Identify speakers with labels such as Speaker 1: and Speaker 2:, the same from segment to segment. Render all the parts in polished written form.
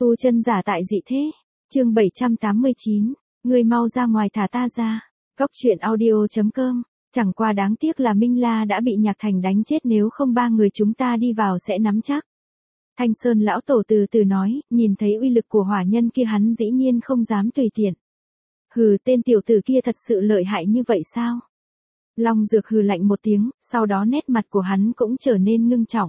Speaker 1: Tu chân giả tại dị thế. Chương 789. Ngươi mau ra ngoài thả ta ra. Góc truyện audio.com. Chẳng qua đáng tiếc là Minh La đã bị Nhạc Thành đánh chết, nếu không ba người chúng ta đi vào sẽ nắm chắc. Thanh Sơn lão tổ từ từ nói, nhìn thấy uy lực của hỏa nhân kia hắn dĩ nhiên không dám tùy tiện. Hừ, tên tiểu tử kia thật sự lợi hại như vậy sao? Long Dược hừ lạnh một tiếng, sau đó nét mặt của hắn cũng trở nên ngưng trọng.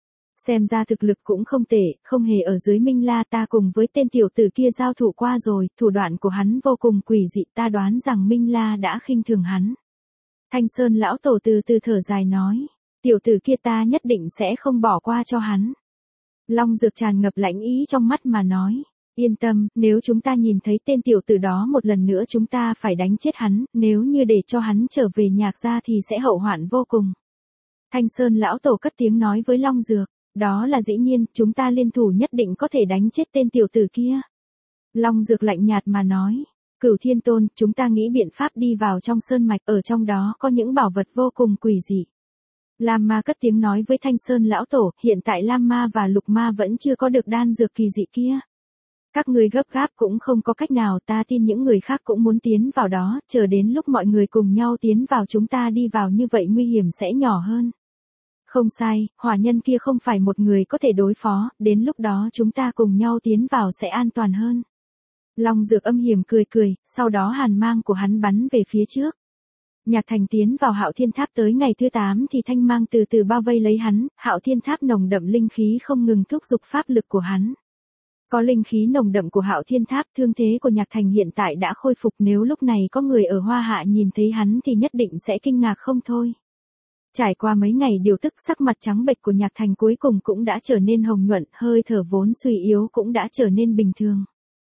Speaker 1: Xem ra thực lực cũng không tệ, không hề ở dưới Minh La, ta cùng với tên tiểu tử kia giao thủ qua rồi, thủ đoạn của hắn vô cùng quỷ dị, ta đoán rằng Minh La đã khinh thường hắn. Thanh Sơn lão tổ từ từ thở dài nói, tiểu tử kia ta nhất định sẽ không bỏ qua cho hắn. Long Dược tràn ngập lãnh ý trong mắt mà nói, yên tâm, nếu chúng ta nhìn thấy tên tiểu tử đó một lần nữa chúng ta phải đánh chết hắn, nếu như để cho hắn trở về Nhạc gia thì sẽ hậu hoạn vô cùng. Thanh Sơn lão tổ cất tiếng nói với Long Dược, đó là dĩ nhiên, chúng ta liên thủ nhất định có thể đánh chết tên tiểu tử kia. Long Dược lạnh nhạt mà nói, Cửu Thiên Tôn, chúng ta nghĩ biện pháp đi vào trong sơn mạch, ở trong đó có những bảo vật vô cùng quỷ dị. Lam Ma cất tiếng nói với Thanh Sơn lão tổ, hiện tại Lam Ma và Lục Ma vẫn chưa có được đan dược kỳ dị kia. Các người gấp gáp cũng không có cách nào, ta tin những người khác cũng muốn tiến vào đó, chờ đến lúc mọi người cùng nhau tiến vào chúng ta đi vào như vậy nguy hiểm sẽ nhỏ hơn. Không sai, hỏa nhân kia không phải một người có thể đối phó, đến lúc đó chúng ta cùng nhau tiến vào sẽ an toàn hơn. Long Dược âm hiểm cười cười, sau đó hàn mang của hắn bắn về phía trước. Nhạc Thành tiến vào Hạo Thiên Tháp tới ngày thứ 8 thì thanh mang từ từ bao vây lấy hắn, Hạo Thiên Tháp nồng đậm linh khí không ngừng thúc giục pháp lực của hắn. Có linh khí nồng đậm của Hạo Thiên Tháp, thương thế của Nhạc Thành hiện tại đã khôi phục, nếu lúc này có người ở Hoa Hạ nhìn thấy hắn thì nhất định sẽ kinh ngạc không thôi. Trải qua mấy ngày điều tức, sắc mặt trắng bệch của Nhạc Thành cuối cùng cũng đã trở nên hồng nhuận, hơi thở vốn suy yếu cũng đã trở nên bình thường.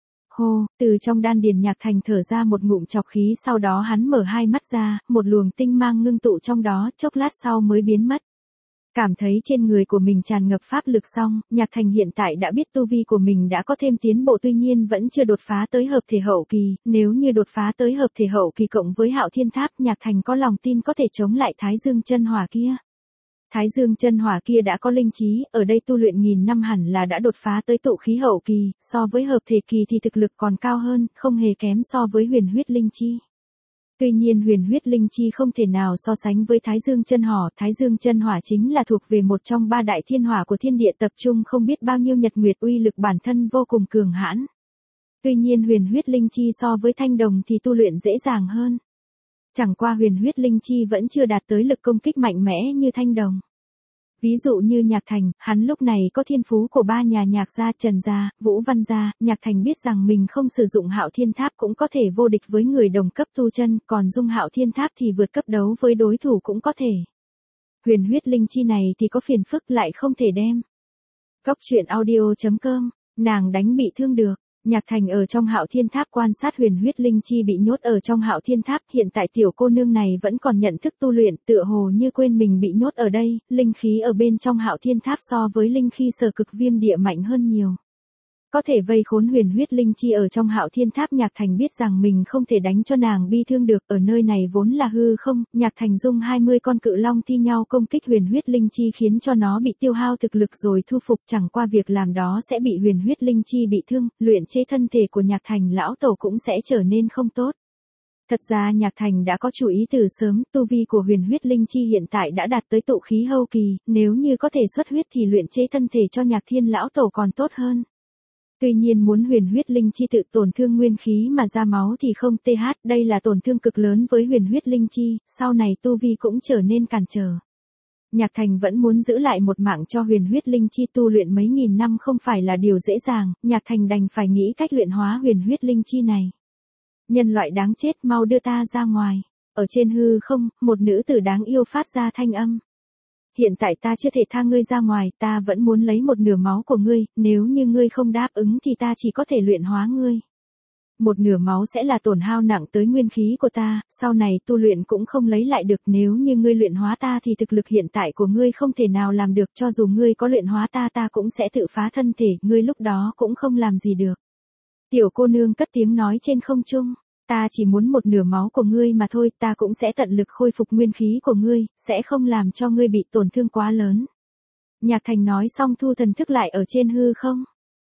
Speaker 1: Hô, từ trong đan điền Nhạc Thành thở ra một ngụm trọc khí, sau đó hắn mở hai mắt ra, một luồng tinh mang ngưng tụ trong đó, chốc lát sau mới biến mất. Cảm thấy trên người của mình tràn ngập pháp lực xong, Nhạc Thành hiện tại đã biết tu vi của mình đã có thêm tiến bộ, tuy nhiên vẫn chưa đột phá tới hợp thể hậu kỳ, nếu như đột phá tới hợp thể hậu kỳ cộng với Hạo Thiên Tháp, Nhạc Thành có lòng tin có thể chống lại Thái Dương chân hỏa kia. Thái Dương chân hỏa kia đã có linh trí, ở đây tu luyện nghìn năm hẳn là đã đột phá tới tụ khí hậu kỳ, so với hợp thể kỳ thì thực lực còn cao hơn, không hề kém so với huyền huyết linh chi. Tuy nhiên huyền huyết linh chi không thể nào so sánh với Thái Dương chân hỏa, Thái Dương chân hỏa chính là thuộc về một trong ba đại thiên hỏa của thiên địa, tập trung không biết bao nhiêu nhật nguyệt, uy lực bản thân vô cùng cường hãn. Tuy nhiên huyền huyết linh chi so với thanh đồng thì tu luyện dễ dàng hơn. Chẳng qua huyền huyết linh chi vẫn chưa đạt tới lực công kích mạnh mẽ như thanh đồng. Ví dụ như Nhạc Thành, hắn lúc này có thiên phú của ba nhà Nhạc gia, Trần gia, Vũ Văn gia, Nhạc Thành biết rằng mình không sử dụng Hạo Thiên Tháp cũng có thể vô địch với người đồng cấp tu chân, còn dung Hạo Thiên Tháp thì vượt cấp đấu với đối thủ cũng có thể. Huyền huyết linh chi này thì có phiền phức lại không thể đem. Góc truyện audio.com, nàng đánh bị thương được. Nhạc Thành ở trong Hạo Thiên Tháp quan sát huyền huyết linh chi bị nhốt ở trong Hạo Thiên Tháp, hiện tại tiểu cô nương này vẫn còn nhận thức tu luyện, tựa hồ như quên mình bị nhốt ở đây, linh khí ở bên trong Hạo Thiên Tháp so với linh khí Sở Cực Viêm Địa mạnh hơn nhiều. Có thể vây khốn huyền huyết linh chi ở trong Hạo Thiên Tháp, Nhạc Thành biết rằng mình không thể đánh cho nàng bi thương được, ở nơi này vốn là hư không, Nhạc Thành dung 20 con cự long thi nhau công kích huyền huyết linh chi khiến cho nó bị tiêu hao thực lực rồi thu phục, chẳng qua việc làm đó sẽ bị huyền huyết linh chi bị thương, luyện chế thân thể của Nhạc Thành lão tổ cũng sẽ trở nên không tốt. Thật ra Nhạc Thành đã có chủ ý từ sớm, tu vi của huyền huyết linh chi hiện tại đã đạt tới tụ khí hậu kỳ, nếu như có thể xuất huyết thì luyện chế thân thể cho Nhạc Thiên lão tổ còn tốt hơn. Tuy nhiên muốn huyền huyết linh chi tự tổn thương nguyên khí mà ra máu thì không th, đây là tổn thương cực lớn với huyền huyết linh chi, sau này tu vi cũng trở nên cản trở. Nhạc Thành vẫn muốn giữ lại một mạng cho huyền huyết linh chi, tu luyện mấy nghìn năm không phải là điều dễ dàng, Nhạc Thành đành phải nghĩ cách luyện hóa huyền huyết linh chi này. Nhân loại đáng chết, mau đưa ta ra ngoài. Ở trên hư không, một nữ tử đáng yêu phát ra thanh âm. Hiện tại ta chưa thể tha ngươi ra ngoài, ta vẫn muốn lấy một nửa máu của ngươi, nếu như ngươi không đáp ứng thì ta chỉ có thể luyện hóa ngươi. Một nửa máu sẽ là tổn hao nặng tới nguyên khí của ta, sau này tu luyện cũng không lấy lại được, nếu như ngươi luyện hóa ta thì thực lực hiện tại của ngươi không thể nào làm được, cho dù ngươi có luyện hóa ta ta cũng sẽ tự phá thân thể, ngươi lúc đó cũng không làm gì được. Tiểu cô nương cất tiếng nói trên không trung. Ta chỉ muốn một nửa máu của ngươi mà thôi, ta cũng sẽ tận lực khôi phục nguyên khí của ngươi, sẽ không làm cho ngươi bị tổn thương quá lớn. Nhạc Thành nói xong thu thần thức lại ở trên hư không.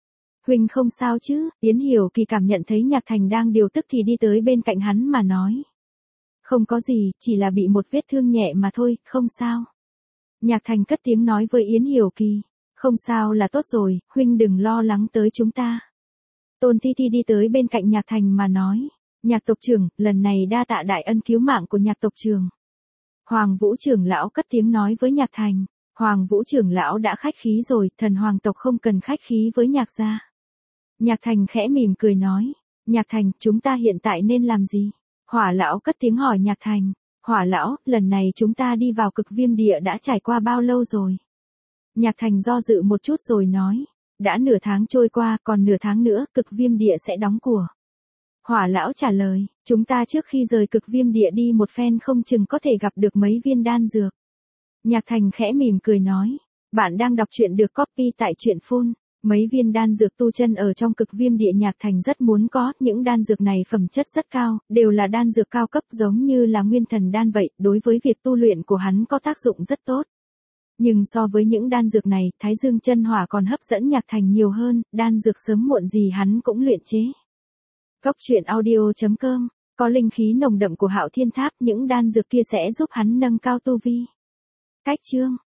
Speaker 1: Huynh không sao chứ? Yến Hiểu Kỳ cảm nhận thấy Nhạc Thành đang điều tức thì đi tới bên cạnh hắn mà nói. Không có gì, chỉ là bị một vết thương nhẹ mà thôi, không sao. Nhạc Thành cất tiếng nói với Yến Hiểu Kỳ. Không sao là tốt rồi, huynh đừng lo lắng tới chúng ta. Tôn Thi Thi đi tới bên cạnh Nhạc Thành mà nói. Nhạc tộc trưởng, lần này đa tạ đại ân cứu mạng của Nhạc tộc trưởng. Hoàng Vũ trưởng lão cất tiếng nói với Nhạc Thành. Hoàng Vũ trưởng lão đã khách khí rồi, thần hoàng tộc không cần khách khí với Nhạc gia. Nhạc Thành khẽ mỉm cười nói. Nhạc Thành, chúng ta hiện tại nên làm gì? Hỏa lão cất tiếng hỏi Nhạc Thành. Hỏa lão, lần này chúng ta đi vào cực viêm địa đã trải qua bao lâu rồi? Nhạc Thành do dự một chút rồi nói. Đã nửa tháng trôi qua, còn nửa tháng nữa, cực viêm địa sẽ đóng cửa. Hỏa lão trả lời, chúng ta trước khi rời cực viêm địa đi một phen không chừng có thể gặp được mấy viên đan dược. Nhạc Thành khẽ mỉm cười nói. Bạn đang đọc truyện được copy tại truyện phone. Mấy viên đan dược tu chân ở trong cực viêm địa Nhạc Thành rất muốn có, những đan dược này phẩm chất rất cao, đều là đan dược cao cấp giống như là nguyên thần đan vậy, đối với việc tu luyện của hắn có tác dụng rất tốt. Nhưng so với những đan dược này, Thái Dương chân hỏa còn hấp dẫn Nhạc Thành nhiều hơn, đan dược sớm muộn gì hắn cũng luyện chế. Góc truyện audio.com, có linh khí nồng đậm của Hạo Thiên Tháp, những đan dược kia sẽ giúp hắn nâng cao tu vi. Cách chương